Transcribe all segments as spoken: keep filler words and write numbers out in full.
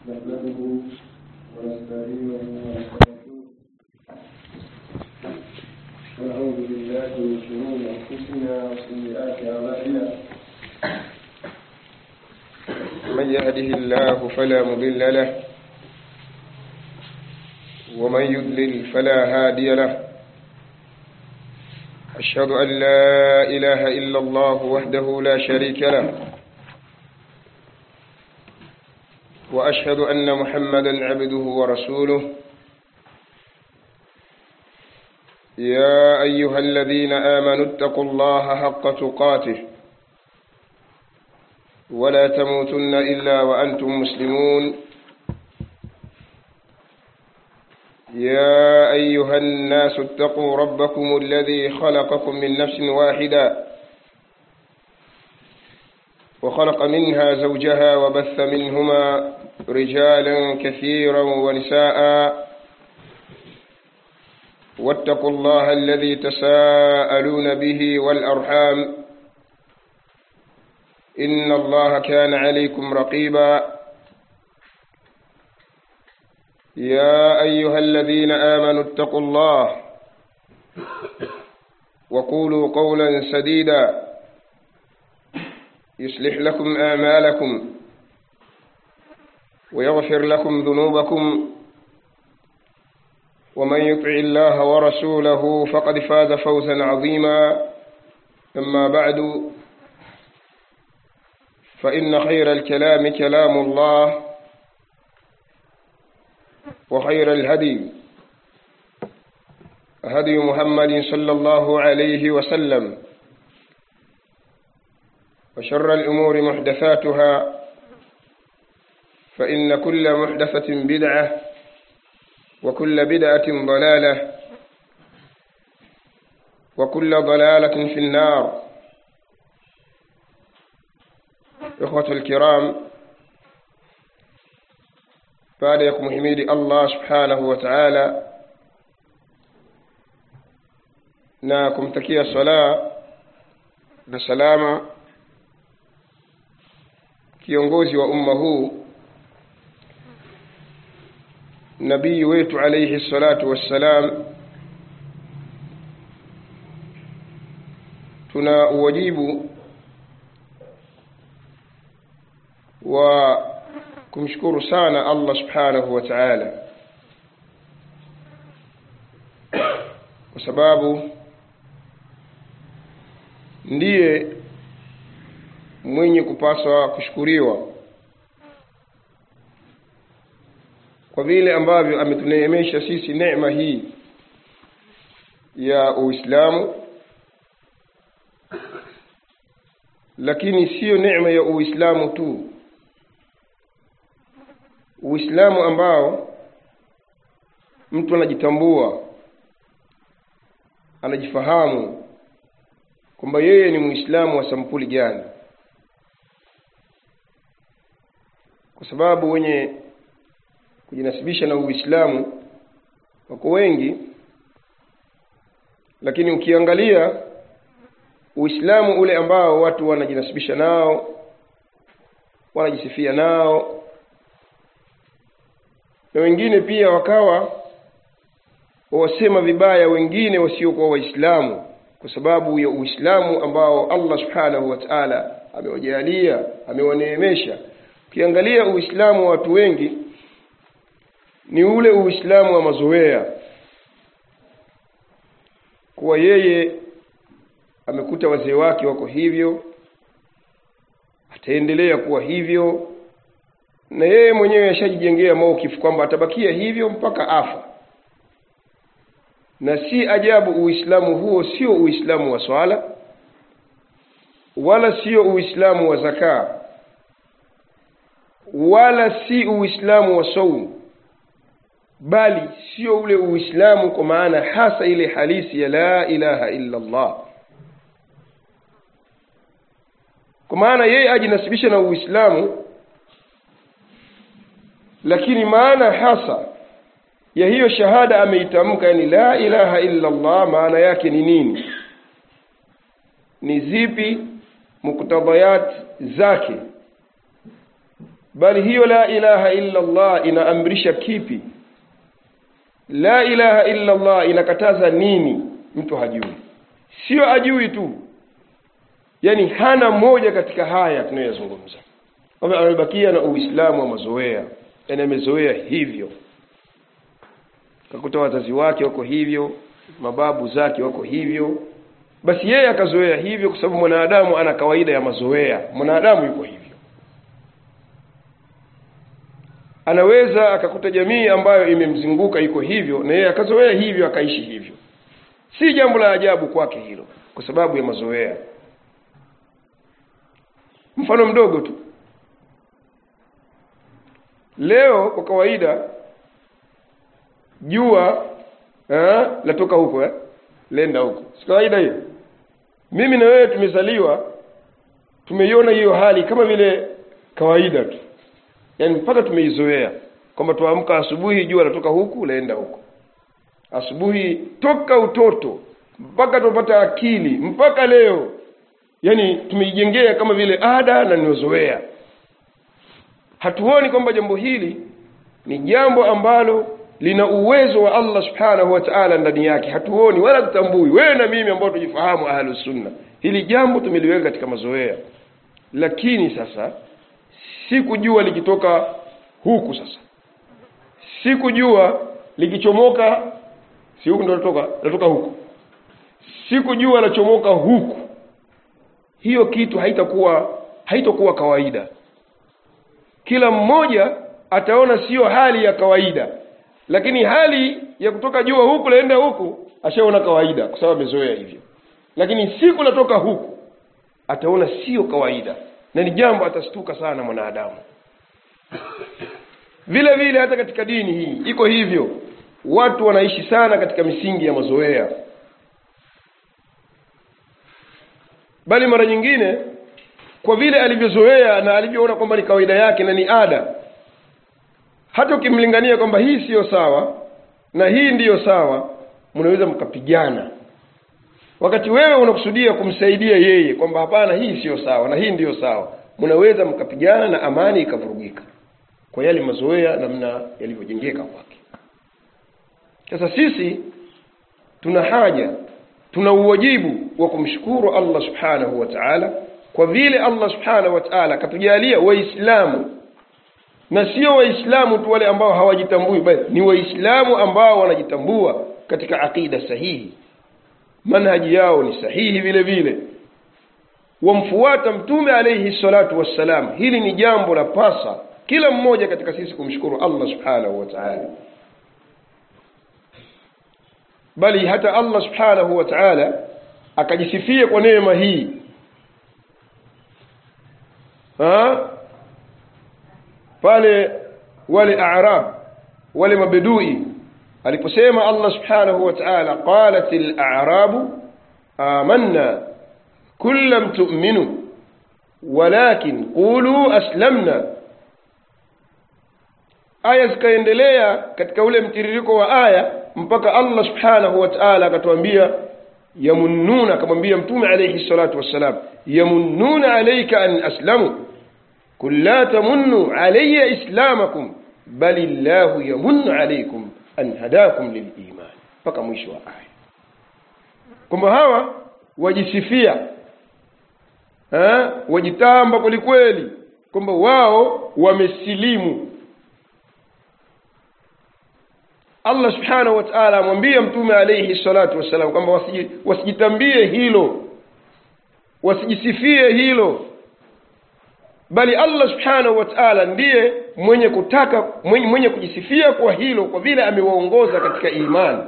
نحمده ونستعينه ونستغفره ونعوذ بالله من شرور أنفسنا وسيئات أعمالنا من يهده الله فلا مضل له ومن يضلل فلا هادي له أشهد أن لا إله إلا الله وحده لا شريك له وأشهد أن محمدا عبده ورسوله يا أيها الذين آمنوا اتقوا الله حق تقاته ولا تموتن إلا وأنتم مسلمون يا أيها الناس اتقوا ربكم الذي خلقكم من نفس واحدة وخلق منها زوجها وبث منهما رجالا كثيرا ونساء واتقوا الله الذي تساءلون به والأرحام إن الله كان عليكم رقيبا يا أيها الذين آمنوا اتقوا الله وقولوا قولا سديدا يصلح لكم أعمالكم ويغفر لكم ذنوبكم ومن يطع الله ورسوله فقد فاز فوزا عظيما أما بعد فإن خير الكلام كلام الله وخير الهدي هدي محمد صلى الله عليه وسلم وشر الأمور محدثاتها فإن كل محدثة بدعة وكل بدعة ضلالة وكل ضلالة في النار. إخوة الكرام، baada ya kumhimidi Allah subhanahu wa ta'ala na kumtakia sala na salama kiongozi wa umma huu nabii wetu alayhi salatu wassalam, tuna uwajibu wa kumshukuru sana Allah subhanahu wa ta'ala kwa sababu ndiye mwenye kupaswa kushukuriwa kwa vile ambavyo ametuneemesha sisi neema hii ya Uislamu. Lakini sio neema ya Uislamu tu, Uislamu ambao mtu anajitambua, anajifahamu kwamba yeye ni Muislamu wa sampuli gani, kwa sababu wenye kujinasibisha na Uislamu wako wengi, lakini ukiangalia Uislamu ule ambao watu wanajinasibisha nao, wanajisifia nao, na wengine pia wakawa wasema vibaya wengine wasiokuwa Waislamu kwa sababu ya Uislamu ambao Allah subhanahu wa ta'ala amewajalia, amewaneemesha. Ukiangalia Uislamu wa watu wengi ni ule Uislamu wa mazoea, kwa yeye amekuta wazee wake wako hivyo, ataendelea kuwa hivyo, na yeye mwenyewe ashajijengea maukifu kwamba atabakia hivyo mpaka afa. Na si ajabu Uislamu huo sio Uislamu wa swala, wala sio Uislamu wa zaka, wala si Uislamu wa saum, bali sio ule Uislamu kwa maana hasa ile halisi ya la ilaha illa Allah. Kwa maana yeye ajinasibisha na Uislamu, lakini maana hasa ya hiyo shahada ameitamka, yani la ilaha illa Allah, maana yake ni nini? Ni zipi muktadayat zake? bali hiyo la ilaha illa Allah inaamrisha kipi? La ilaha illa Allah inakataza nini? Mtu hajui. Sio ajui tu, yani hana moja katika haya tunayozungumza. Kama amebakia na Uislamu wa mazoea, yani amezoea hivyo, kakuta wazazi wake wako hivyo, mababu zake wako hivyo, basi yeye akazoea hivyo, kwa sababu mwanadamu ana kawaida ya mazoea. Mwanadamu yuko hivyo. Anaweza akakuta jamii ambayo imemzunguka iko hivyo, na yeye akazoea hivyo, akaishi hivyo. Si jambo la ajabu kwake hilo, kwa sababu ya mazoea. Mfano mdogo tu, leo kwa kawaida jua eh latoka huko eh lenda huko, si kawaida hiyo? Mimi na wewe tumezaliwa tumeiona hiyo hali kama vile kawaida tu, yani mpaka tumeizoea kwamba tuamka asubuhi jua latoka huku laenda huko. Asubuhi toka utoto mpaka tupata akili mpaka leo, yani tumeijengea kama vile ada na niozoea. Hatuoni kwamba jambo hili ni jambo ambalo lina uwezo wa Allah subhanahu wa ta'ala ndani yake. Hatuoni wala tutambui, wewe na mimi ambao tujifahamu ahlus sunna, hili jambo tumeliweka katika mazoea. Lakini sasa siku jua likitoka huku, sasa siku jua likichomoka, si huku ndio latoka latoka huku, siku jua lachomoka huku, hiyo kitu haitakuwa haitakuwa kawaida. Kila mmoja ataona sio hali ya kawaida, lakini hali ya kutoka jua huku laenda huku ashaona kawaida, kwa sababu amezoea hivyo. Lakini siku latoka huku ataona sio kawaida, na ni jambo atastuka sana mwanadamu. Vile vile hata katika dini hii iko hivyo. Watu wanaishi sana katika misingi ya mazoea, bali mara nyingine kwa vile alivyozoea na alivyoona kwamba ni kawaida yake na ni ada, hata ukimlingania kwamba hii sio sawa na hii ndiyo sawa, mnaweza mkapigana, wakati wewe unakusudia kumsaidia yeye kwamba hapana, hii sio sawa na hii ndiyo sawa. Mnaweza mkapigana na amani ikavurugika kwa yale mazoea namna yalivyojengeka kwake. Sasa sisi tuna haja, tuna uwajibu wa kumshukuru Allah subhanahu wa ta'ala kwa vile Allah subhanahu wa ta'ala katujalia waislamu, na sio waislamu tu wale ambao hawajitambui, bali ni waislamu ambao wanajitambua katika akida sahihi, manhaji yao ni sahihi, vile vile wamfuata mtume alayhi salatu wassalam. Hili ni jambo la pasa kila mmoja katika sisi kumshukuru Allah subhanahu wa ta'ala. Bali hata Allah subhanahu wa ta'ala akajisifia kwa neema hii. Ha? Pale wale Arab, wale mabedui, aliposema Allah subhanahu wa ta'ala, qalatil a'rabu amanna kul lam tu'minu walakin qulu aslamna. Aya zikaendelea katika ule mtiririko wa aya mpaka Allah subhanahu wa ta'ala akatuambia yamunnuna, akamwambia mtume alayhi salatu wassalam, yamunnuna alayka an aslamu kul la tamunnu alayya islamakum bal illahu yamunnu alaykum an hadakum liliman, mpaka mwisho wa aya. Kwamba hawa wajisifia, eh wajitamba kwelikweli kwamba wao wamesilimu. Allah subhanahu wa ta'ala amwambia mtume alayhi salatu wasalam kwamba wasijitambie hilo, wasijisifie hilo, bali Allah subhanahu wa ta'ala ndiye mwenye kutaka mwenye, mwenye kujisifia kwa hilo, kwa vile amewaongoza katika imani.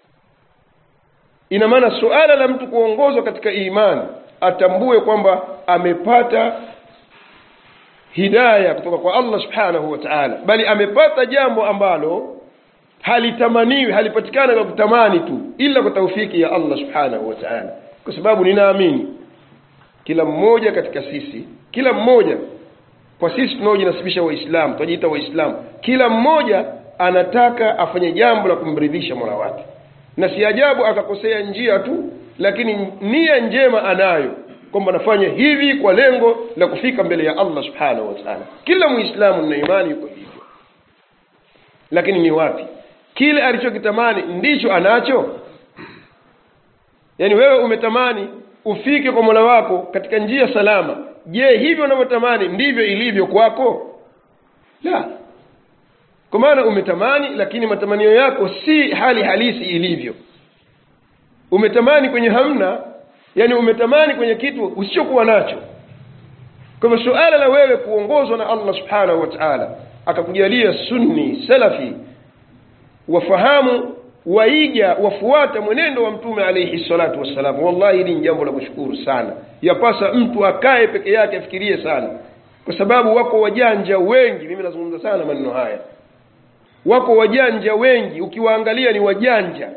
Ina maana suala la mtu kuongozwa katika imani atambue kwamba amepata hidayah kutoka kwa Allah subhanahu wa ta'ala, bali amepata jambo ambalo halitamaniwi, halipatikana kwa kutamani tu, ila kwa taufiki ya Allah subhanahu wa ta'ala. Kwa sababu ninaamini kila mmoja katika sisi, kila mmoja kwa sisi tunaojinasibisha waislamu, tunajiita waislamu, kila mmoja anataka afanye jambo la kumridhisha Mola wake. Na si ajabu akakosea njia tu, lakini nia njema anayo, kwamba nafanya hivi kwa lengo la kufika mbele ya Allah subhanahu wa ta'ala. Kila muislamu na imani yuko hivyo. Lakini ni wapi? Kile alichokitamani ndicho anacho. Yaani wewe umetamani ufike kwa Mola wako katika njia salama. Je, hivyo unavyotamani ndivyo ilivyo kwako? La. Kwa maana umetamani lakini matamanio yako si hali halisi ilivyo. Umetamani kwenye hamna, yani umetamani kwenye kitu usichokuwa nacho. Kwa hivyo suala la wewe kuongozwa na Allah subhanahu wa ta'ala akakujalia sunni salafi wafahamu waiga wafuata mwenendo wa mtume alayhi salatu wassalam, wallahi ni jambo la kushukuru sana. Yapasa mtu akae peke yake afikirie sana, kwa sababu wako wajanja wengi. Mimi nazungumza sana maneno haya. Wako wajanja wengi, ukiwaangalia ni wajanja.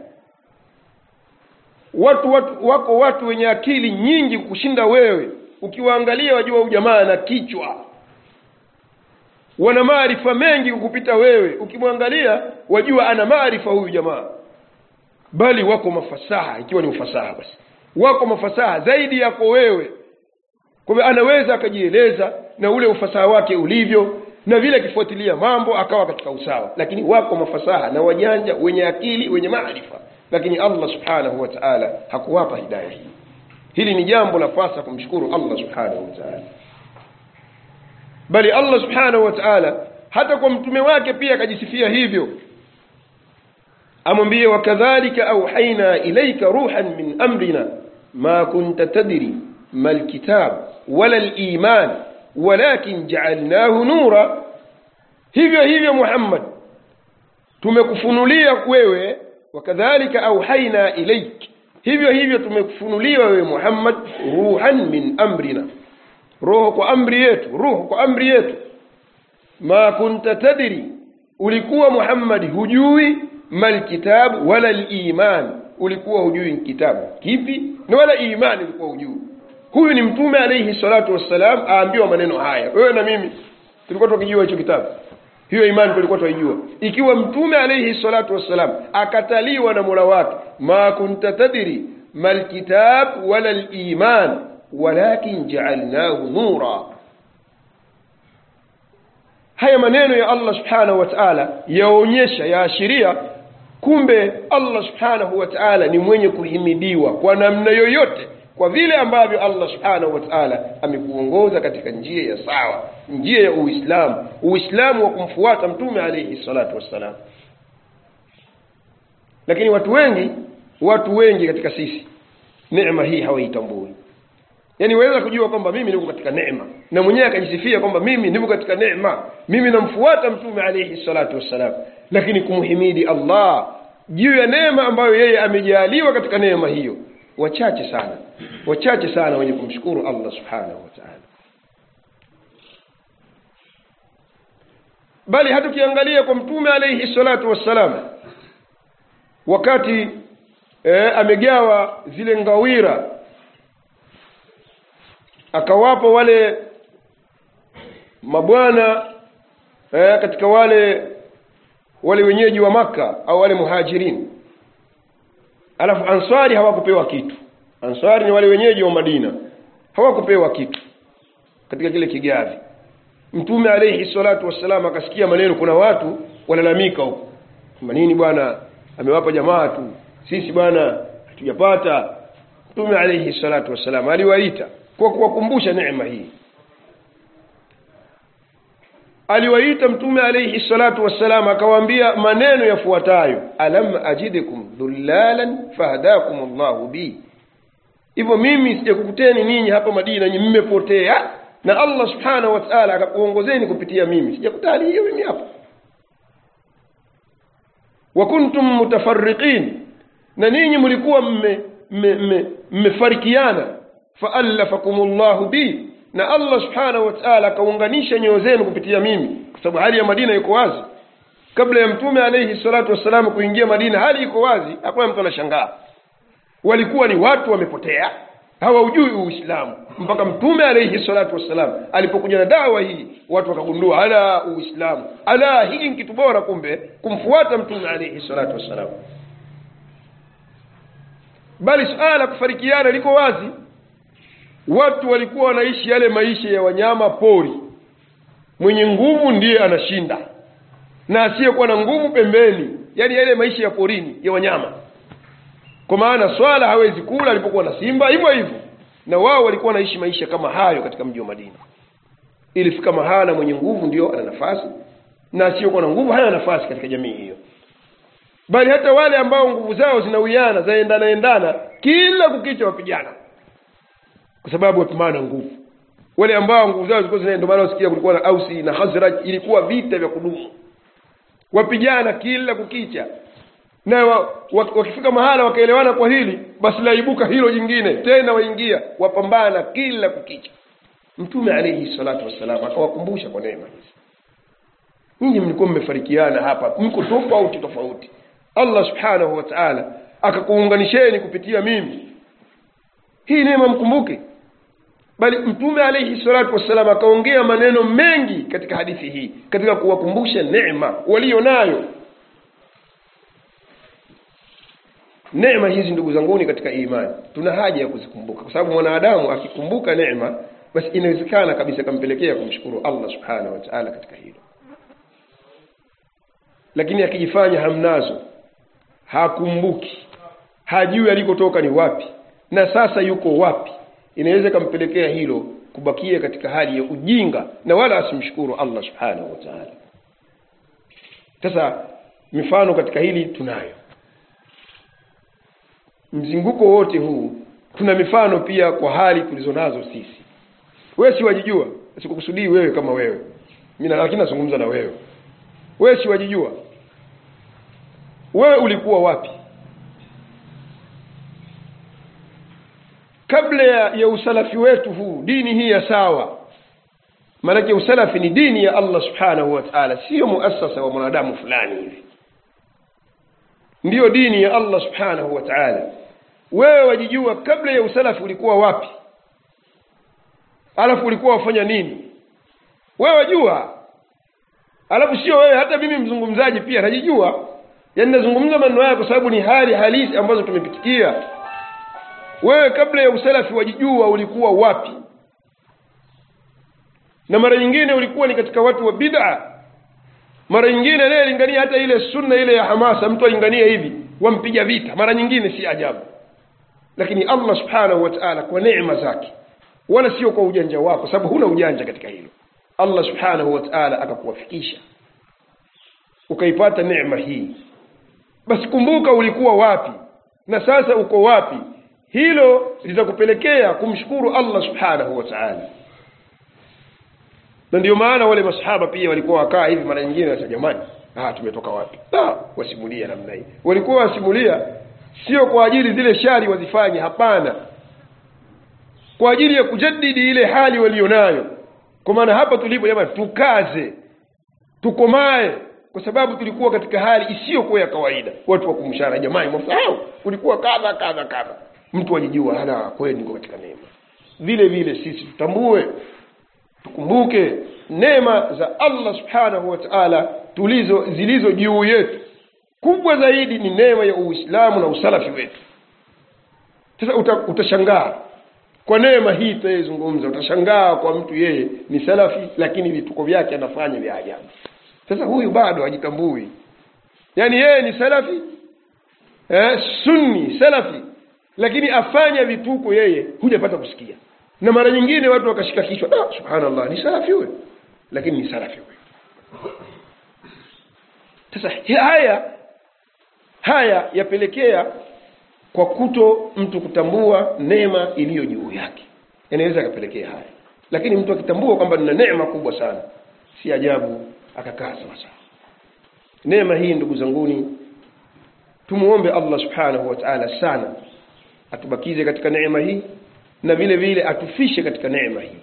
Watu, watu wako watu wenye akili nyingi kushinda wewe, ukiwaangalia wajua ujamaa na kichwa. Wana maarifa mengi kukupita wewe, ukimwangalia wajua ana maarifa huyu jamaa. Bali wako mafasaha, ikiwa ni ufasaha basi. Wako mafasaha zaidi yako wewe. Kwa hivyo anaweza akajieleza na ule ufasaha wake ulivyo, na vile kifuatilia mambo akawa katika usawa. Lakini wako mafasaha na wajanja wenye akili wenye maarifa, lakini Allah subhanahu wa ta'ala hakuwapa hidayah hii. Hili ni jambo la fasa kumshukuru Allah subhanahu wa ta'ala. Bali Allah subhanahu wa ta'ala hata kwa mtume wake pia akajisifia hivyo. Amwambie wakadhalika auhaina ilayka ruhan min amrina ma kunta tadri mal kitab wala al-iman walakin ja'alnahu nura. Hivyo hivyo Muhammad tumekufunulia wewe, wakadhalika auhaina ilayk, hivyo hivyo tumekufunulia wewe Muhammad ruhan min amrina, roho kwa amri yetu, roho kwa amri yetu. Ma kunta tadri, ulikuwa Muhammad hujui, mal kitab wala al-iman, ulikuwa hujui kitabu kipi na wala imani ulikuwa hujui. Huyu ni mtume alayhi salatu wassalam aambiwa maneno haya. Wewe na mimi tulikuwa tukijua hicho kitabu, hiyo imani tulikuwa tuijua. Ikiwa mtume alayhi salatu wassalam akataliwa na Mola wake, ma kunta tadri mal kitab wala al-iman walakin ja'alnahu nura. Haya maneno ya Allah subhanahu wa ta'ala yaonyesha, yaashiria kumbe Allah subhanahu wa ta'ala ni mwenye kuhimidiwa kwa namna yoyote, kwa vile ambavyo Allah subhanahu wa ta'ala amekuongoza katika njia ya sawa, njia ya Uislamu, Uislamu wa kumfuata mtume alayhi salatu wassalam. Lakini watu wengi, watu wengi katika sisi neema hii hawaitambui. Yaani waweza kujua kwamba mimi niko katika neema, na mwenyewe akajisifia kwamba mimi niko katika neema, mimi namfuata mtume alayhi salatu wassalam, lakini kumhimidi Allah juu ya neema ambayo yeye amejaliwa katika neema hiyo wachache sana, wachache sana wenye kumshukuru Allah subhanahu wa ta'ala. Bali hata ukiangalia kwa mtume alayhi salatu wassalam, wakati eh, amegawa zile ngawira akawapa wale mabwana eh, katika wale wale wenyeji wa Maka au wale muhajirin, alafu ansari hawakupewa kitu. Ansari ni wale wenyeji wa Madina, hawakupewa kitu katika kile kigavi. Mtume alayhi salatu wassalam akasikia maneno, kuna watu walalamika huko, nini bwana amewapa jamaa tu, sisi bwana hatujapata. Mtume alayhi salatu wassalam aliwaita kwa kuwakumbusha neema hii. Aliwaita mtume alayhi salatu wassalam akawaambia maneno yafuatayo: alam ajidukum dhullalan fahadakum Allahu bi, hivyo mimi sijakukuteni ninyi hapa Madina nyinyi mmepotea na Allah subhanahu wa ta'ala akakuongozeni kupitia mimi, sijakutani hiyo mimi hapa. Wa kuntum mutafarriqin, na ninyi mlikuwa mmefarikiana, fa'alafakumullahu bi, na Allah subhanahu wa ta'ala kaunganisha nyoyo zenu kupitia mimi, kwa sababu hali ya Madina iko wazi. Kabla ya mtume alayhi salatu wasallam kuingia Madina, hali iko wazi, hakuna mtu anashangaa. Walikuwa ni watu wamepotea, hawajui Uislamu, mpaka mtume alayhi salatu wasallam alipokuja na dawa hii, watu wakagundua ala Uislamu, ala hii ni kitu bora kumbe kumfuata mtume alayhi salatu wasallam. Bali suala kufarikiana liko wazi. watu walikuwa wanaishi yale maisha ya wanyama pori. Mwenye nguvu ndiye anashinda na asiyekuwa na nguvu pembeni, yani yale maisha ya porini ya wanyama. Kwa maana swala hawezi kula alipokuwa na simba, hivyo hivyo na wao walikuwa wanaishi maisha kama hayo katika mji wa Madina. Ilifika mahala mwenye nguvu ndio ana nafasi na asiyekuwa na nguvu hana nafasi katika jamii hiyo. Bali hata wale ambao nguvu zao zinawiana, zaendana endana, kila kukicha wapigana kwa sababu wapimana nguvu. Wale ambao nguvu zao zilikuwa zinaenda, ndio maana usikia kulikuwa na Ausi na Khazraj, ilikuwa vita vya kudumu, wapigana kila kukicha. Na wakifika mahala wakaelewana kwa hili, basi laibuka hilo jingine tena, waingia wapambana kila kukicha. Mtume alayhi salatu wassalam akawakumbusha kwa neema hizi, ninyi mlikuwa mmefarikiana hapa, mko tofauti tofauti, Allah subhanahu wa ta'ala akakuunganisheni kupitia mimi, hii neema mkumbuke. Bali Mtume alayhi salatu wassalam akaongea maneno mengi katika hadithi hii katika kuwakumbusha neema walio nayo. Neema hizi ndugu zanguni katika imani tuna haja ya kuzikumbuka, kwa sababu mwanadamu akikumbuka neema basi inawezekana kabisa kampelekea kumshukuru Allah subhanahu wa ta'ala katika hilo. Lakini akijifanya hamnazo, hakumbuki, hajui alikotoka ni wapi na sasa yuko wapi, inaweza kampelekea hilo kubakia katika hali ya ujinga na wala asimshukuru Allah subhanahu wa ta'ala. Sasa mifano katika hili tunayo. Mzunguko wote huu tuna mifano pia kwa hali tulizonazo sisi. Wewe si wajijua, sikukusudii wewe kama wewe, mimi lakini nazungumza na wewe. Wewe si wajijua, wewe ulikuwa wapi kabla ya, ya usalafi wetu huu, dini hii ya sawa? Maana usalafi ni dini ya Allah subhanahu wa ta'ala, sio muasasa wa mwanadamu fulani hivi, ndio dini ya Allah subhanahu wa ta'ala. Wewe wajijua kabla ya usalafi ulikuwa wapi, alafu ulikuwa wafanya nini? Wewe wajua. Alafu sio wewe, hata mimi mzungumzaji pia najijua, yaani nazungumza maneno haya kwa sababu ni hali halisi ambazo tumepitikia. Wewe kabla ya usalafi wajijua ulikuwa wapi? Na mara nyingine ulikuwa ni katika watu wa bid'a, mara nyingine leo lingania hata ile sunna ile ya hamasa, mtu aingania hivi wampiga vita, mara nyingine si ajabu. Lakini Allah subhanahu wa ta'ala kwa neema zake, wala sio kwa ujanja wako, sababu huna ujanja katika hilo, Allah subhanahu wa ta'ala akakuwafikisha ukaipata neema hii. Basi kumbuka ulikuwa wapi na sasa uko wapi, hilo litakupelekea kumshukuru Allah subhanahu wa ta'ala. Na ndio maana wale masahaba pia walikuwa wakaa hivi mara nyingine wasema, jamani, ah tumetoka wapi? Ah, wasimulia namna hii. Walikuwa wasimulia sio kwa ajili zile shari wazifanye, hapana, kwa ajili ya kujadidi ile hali walionayo. Kwa maana hapa tulipo jamani, tukaze, tukomae, kwa sababu tulikuwa katika hali isiyo kwa ya kawaida. Watu wakumshana, jamani mfao ulikuwa kadha kadha kadha, mtu ajijua hala kweli niko katika neema. Vile vile sisi tutambue, tukumbuke neema za Allah subhanahu wa ta'ala tulizo zilizo juu yetu. Kubwa zaidi ni neema ya Uislamu na usalafi wetu. Sasa uta, utashangaa kwa neema hii tutazungumza, utashangaa kwa mtu yeye ni salafi lakini vituko vyake anafanya vya ajabu. Sasa huyu bado hajitambui, yani yeye ni salafi eh, sunni salafi, lakini afanya vituko yeye hujapata kusikia. Na mara nyingine watu wakashika kichwa, ah subhanallah, ni salafi wewe, lakini ni salafi wewe. Sasa haya haya yapelekea kwa kuto mtu kutambua neema iliyo juu yake, inaweza kupelekea haya. Lakini mtu akitambua kwamba nina neema kubwa sana, si ajabu akakaa sawa sawa. Neema hii ndugu zanguni, tumuombe Allah subhanahu wa ta'ala sana atubakize katika neema hii na vile vile atufishe katika neema hii.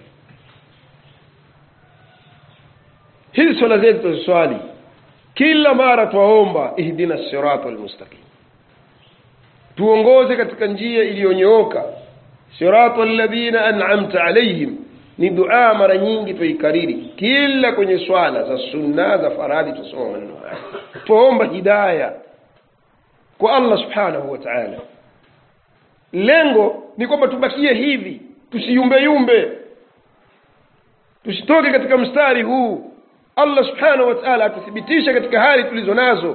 Hizi swala zetu swali kila mara tuomba ihdina siratal mustaqim, tuongoze katika njia iliyonyooka, siratal ladina an'amta alayhim. Ni dua mara nyingi tuikariri kila kwenye swala za sunna za faradhi, tusoma maneno haya, tuomba hidayah kwa Allah subhanahu wa ta'ala. Lengo ni kwamba tubakie hivi tusiyumbe yumbe, tusitoke katika mstari huu. Allah subhanahu wa ta'ala atuthibitisha katika hali tulizo nazo.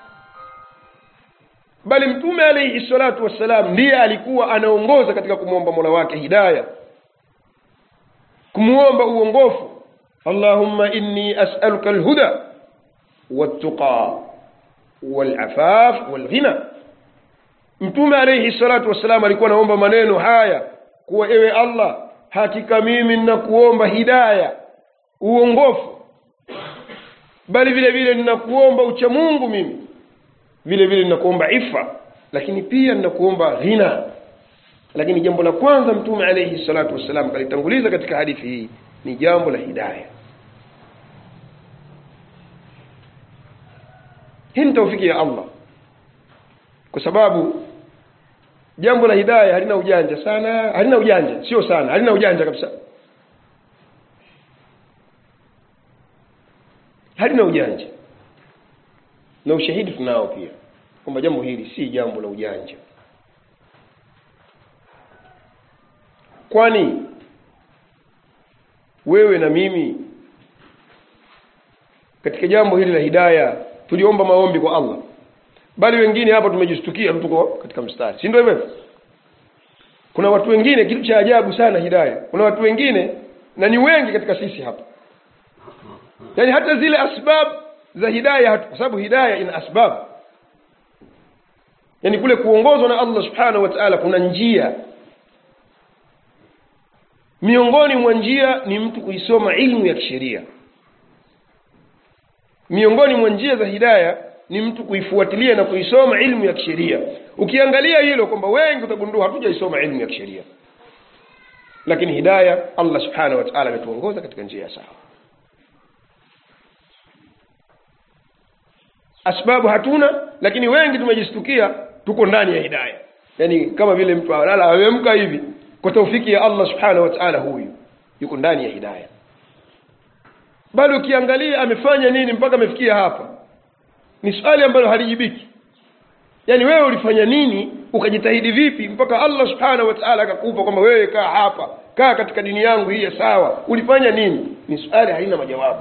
Bali Mtume alayhi salatu wassalam ndiye alikuwa anaongoza katika kumuomba Mola wake hidayah, kumuomba uongofu. Allahumma inni as'aluka al-huda wat-tuqa wal-afaf wal-ghina. Mtume alayhi salatu wassalam alikuwa anaomba maneno haya kuwa ewe Allah, hakika mimi ninakuomba hidayah, uongofu, bali vile vile ninakuomba ucha Mungu, mimi vile vile ninakuomba ifa, lakini pia ninakuomba ghina. Lakini jambo la kwanza Mtume alayhi salatu wassalam kalitanguliza katika hadithi hii ni jambo la hidayah. Hii ni taufiki ya Allah, kwa sababu jambo la hidayah halina ujanja sana, halina ujanja, sio sana, halina ujanja kabisa. Halina ujanja. Na ushahidi tunao pia kwamba jambo hili si jambo la ujanja. Kwani wewe na mimi katika jambo hili la hidayah tuliomba maombi kwa Allah, bali wengine hapa tumejistukia tuko katika mstari, si ndio hivyo? Kuna watu wengine, kitu cha ajabu sana hidayah, kuna watu wengine na ni wengi katika sisi hapa, yani hata zile asbab za hidayah, kwa sababu hidayah ina asbab, yani kule kuongozwa na Allah subhanahu wa ta'ala kuna njia. Miongoni mwa njia ni mtu kuisoma ilmu ya kisheria. Miongoni mwa njia za hidayah ni mtu kuifuatilia na kuisoma ilmu ya kisheria. Ukiangalia hilo kwamba wengi utagundua hatujaisoma ilmu ya kisheria, lakini hidayah Allah subhanahu wa ta'ala ametuongoza katika njia sawa. Asbabu hatuna, lakini wengi tumejistukia tuko ndani ya hidayah. Yani kama vile mtu analala amemka hivi, kwa taufiki ya Allah subhanahu wa ta'ala huyu yuko ndani ya hidayah. Bali ukiangalia amefanya nini mpaka amefikia hapa, ni swali ambalo halijibiki. Yani wewe ulifanya nini, ukajitahidi vipi mpaka Allah subhanahu wa ta'ala akakupa kwamba wewe kaa hapa, kaa katika dini yangu hii sawa, ulifanya nini? Ni swali halina majawabu.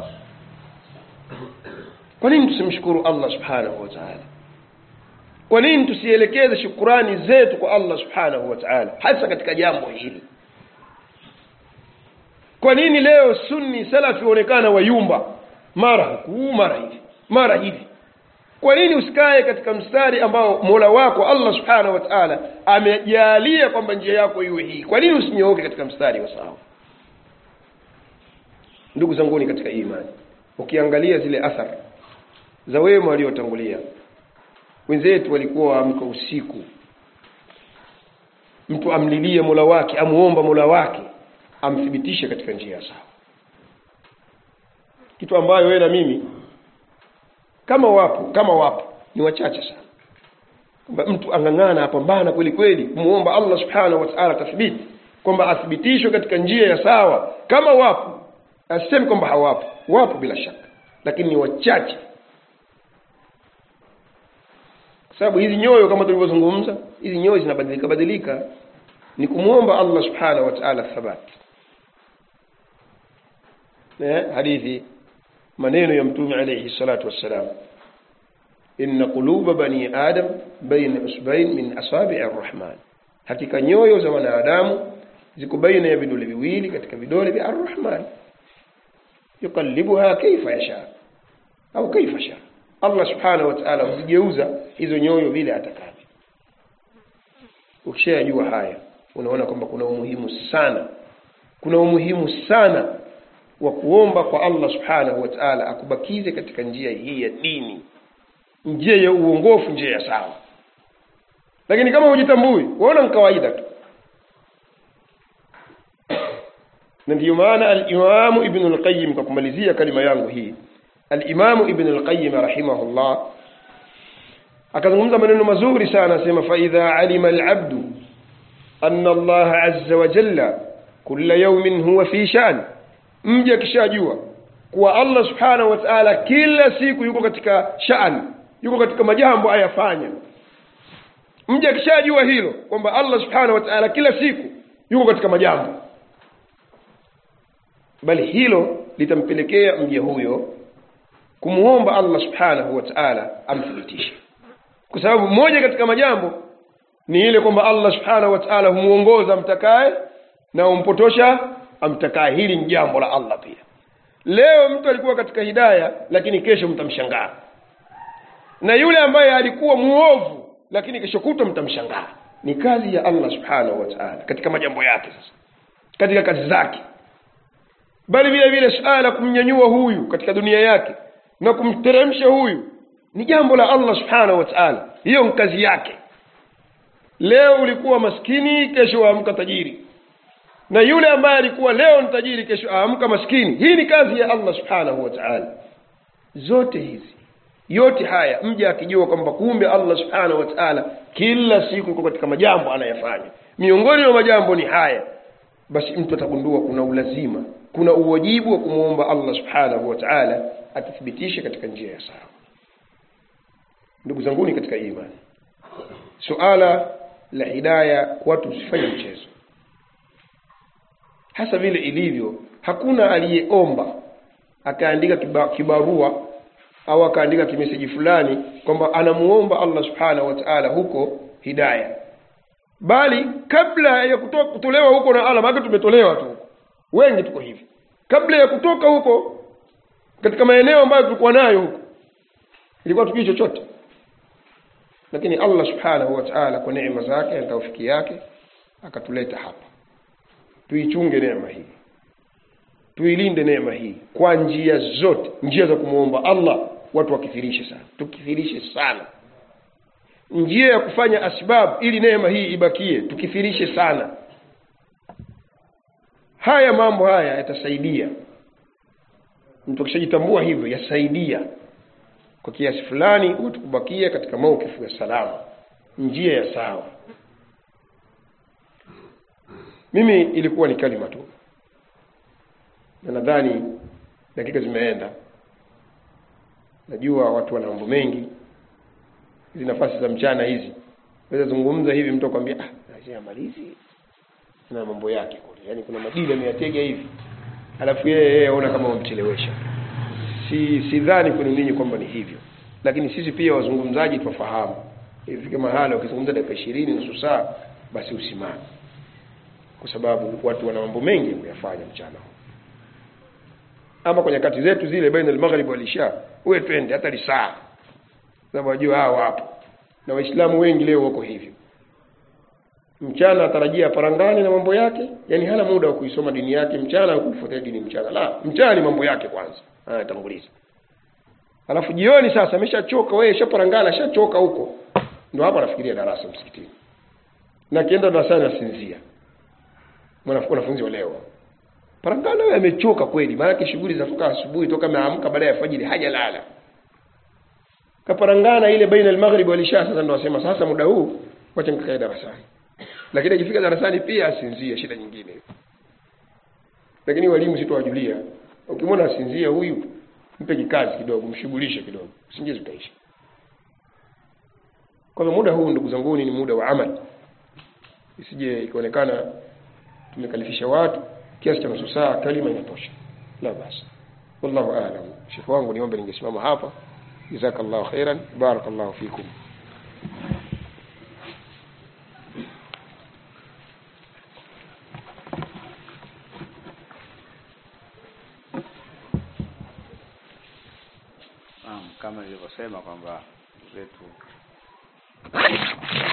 Kwa nini tusimshukuru Allah subhanahu wa ta'ala? Kwa nini tusielekeze shukrani zetu kwa Allah subhanahu wa ta'ala hasa katika jambo hili? Kwa nini leo sunni salafi waonekana wayumba, mara huku mara hivi mara hivi? Kwa nini usikae katika mstari ambao Mola wako Allah subhanahu wa ta'ala amejalia kwamba njia yako iwe hii? Kwa nini usinyooke katika mstari wa sawa? Ndugu zanguni katika imani, ukiangalia zile athari za wema waliotangulia, wenzetu walikuwa waamka usiku, mtu amlilie Mola wake, amuomba Mola wake amthibitishe katika njia sawa, kitu ambayo wewe na mimi kama wapo kama wapo ni wachache sana. Kwamba mtu angangana apambana kweli kweli kumuomba Allah subhanahu wa ta'ala tathbiti, kwamba athibitishwe katika njia ya sawa. Kama wapo, asisemi kwamba hawapo, wapo bila shaka, lakini ni wachache. Kwa sababu hizi nyoyo kama tulivyozungumza, hizi nyoyo zinabadilika badilika, ni kumuomba Allah subhanahu wa ta'ala thabati. Na hadithi, maneno ya Mtume alayhi salatu wassalam, inna quluba bani adam baina usbayn min asabi' ar-rahman, hakika nyoyo za wanadamu ziko baina ya vidole viwili katika vidole vya ar-rahman, yuqallibuha kayfa yasha au kayfa sha. Allah subhanahu wa ta'ala huzigeuza hizo nyoyo vile atakavyo. Ukishajua haya, unaona kwamba kuna umuhimu sana kuna umuhimu sana wa kuomba kwa Allah subhanahu wa ta'ala akubakize katika njia hii ya dini, njia ya uongofu, njia ya sawa. Lakini kama hujitambui, waona ni kawaida tu. Na ndio maana al-Imam Ibn al-Qayyim, kwa kumalizia kalima yangu hii, al-Imam Ibn al-Qayyim rahimahullah akazungumza maneno mazuri sana, asema fa idha alima al-'abdu anna Allah azza wa jalla kulla yawmin huwa fi sha'n, mja kishajua kuwa Allah subhanahu wa ta'ala kila siku yuko katika sha'an, yuko katika majambo ayafanya. Mja kishajua hilo kwamba Allah subhanahu wa ta'ala kila siku yuko katika majambo, bali hilo litampelekea mja huyo kumuomba Allah subhanahu wa ta'ala amthibitishe. Kwa sababu moja katika majambo ni ile kwamba Allah subhanahu wa ta'ala humuongoza amtakaye na umpotosha amtakaye. Hili ni jambo la Allah pia. Leo mtu alikuwa katika hidayah lakini kesho mtamshangaa, na yule ambaye alikuwa muovu lakini kesho kutwa mtamshangaa. Ni kazi ya Allah subhanahu wa ta'ala katika majambo yake, sasa katika kazi zake. Bali vile vile suala kumnyanyua huyu katika dunia yake na kumteremsha huyu ni jambo la Allah subhanahu wa ta'ala. Hiyo ni kazi yake. Leo ulikuwa maskini, kesho aamka tajiri, na yule ambaye alikuwa leo ni tajiri kesho aamka maskini. Hii ni kazi ya Allah subhanahu wa ta'ala. Zote hizi, yote haya mja akijua kwamba kumbe Allah subhanahu wa ta'ala kila siku yuko katika majambo anayofanya, miongoni mwa majambo ni haya, basi mtu atagundua kuna ulazima, kuna uwajibu wa kumuomba Allah subhanahu wa ta'ala atithibitishe katika njia ya sawa. Ndugu zanguni katika imani, suala la hidayah watu usifanye mchezo. Hasa vile ilivyo, hakuna aliyeomba akaandika kiba, kibarua au akaandika kimeseji fulani kwamba anamuomba Allah subhanahu wa ta'ala huko hidayah, bali kabla ya kutoka kutolewa huko na Allah, maana tumetolewa tu wengi tuko hivi, kabla ya kutoka huko katika maeneo ambayo tulikuwa nayo huko ilikuwa tukio chochote. Lakini Allah subhanahu wa ta'ala kwa neema zake na taufiki yake akatuleta hapa. Tuichunge neema hii, tuilinde neema hii kwa njia zote. Njia za kumuomba Allah watu wakithirishe sana, tukithirishe sana. Njia ya kufanya asbab ili neema hii ibakie, tukithirishe sana. Haya mambo haya yatasaidia mtu akishajitambua hivyo, yasaidia kwa kiasi fulani watu kubakia katika maukifu ya salama, njia ya sawa. Mimi ilikuwa ni kalima tu, na nadhani dakika zimeenda. Najua watu wana mambo mengi, hizi nafasi za mchana hizi waweza zungumza hivi mtu akwambia ah lazima malizi na mambo yake kule, yani kuna madili ameyatega hivi, alafu yeye yeye aona kama wamchelewesha. Si sidhani kwa ninyi kwamba ni hivyo, lakini sisi pia wazungumzaji tufahamu ifike mahala ukizungumza dakika ishirini nusu saa basi usimame, kwa sababu watu wana mambo mengi ya kuyafanya mchana. Ama kwa nyakati zetu zile baina al-maghrib wal isha, wewe twende hata lisaa, sababu wajua hao hapo, na waislamu wengi leo wako hivyo. Mchana atarajia parangani na mambo yake, yani hana muda wa kuisoma dini yake mchana au kufuatilia dini mchana. La, mchana ni mambo yake kwanza anatanguliza, alafu jioni sasa ameshachoka, wewe shaparangana shachoka huko, ndio hapo anafikiria darasa msikitini, na kienda darasani asinzia. Mwanafunzi wa leo parangana wewe amechoka kweli, maana shughuli za toka asubuhi toka ameamka baada ya fajiri hajalala, kaparangana ile baina al-maghrib wal isha. Sasa ndio wasema sasa muda huu wacha nikae darasani, lakini akifika darasani pia asinzia, shida nyingine. Lakini walimu sitowajulia, ukimwona asinzia huyu mpe kikazi kidogo, mshughulishe kidogo, usingizi utaisha. Kwa muda huu ndugu zangu ni muda wa amali, isije ikaonekana tumekalifisha watu kiasi cha nusu saa kalima inatosha. La basi, wallahu a'lam. Sheikh wangu niombe ningesimama hapa. Jazakallahu khairan, barakallahu fikum. Kama nilivyosema kwamba zetu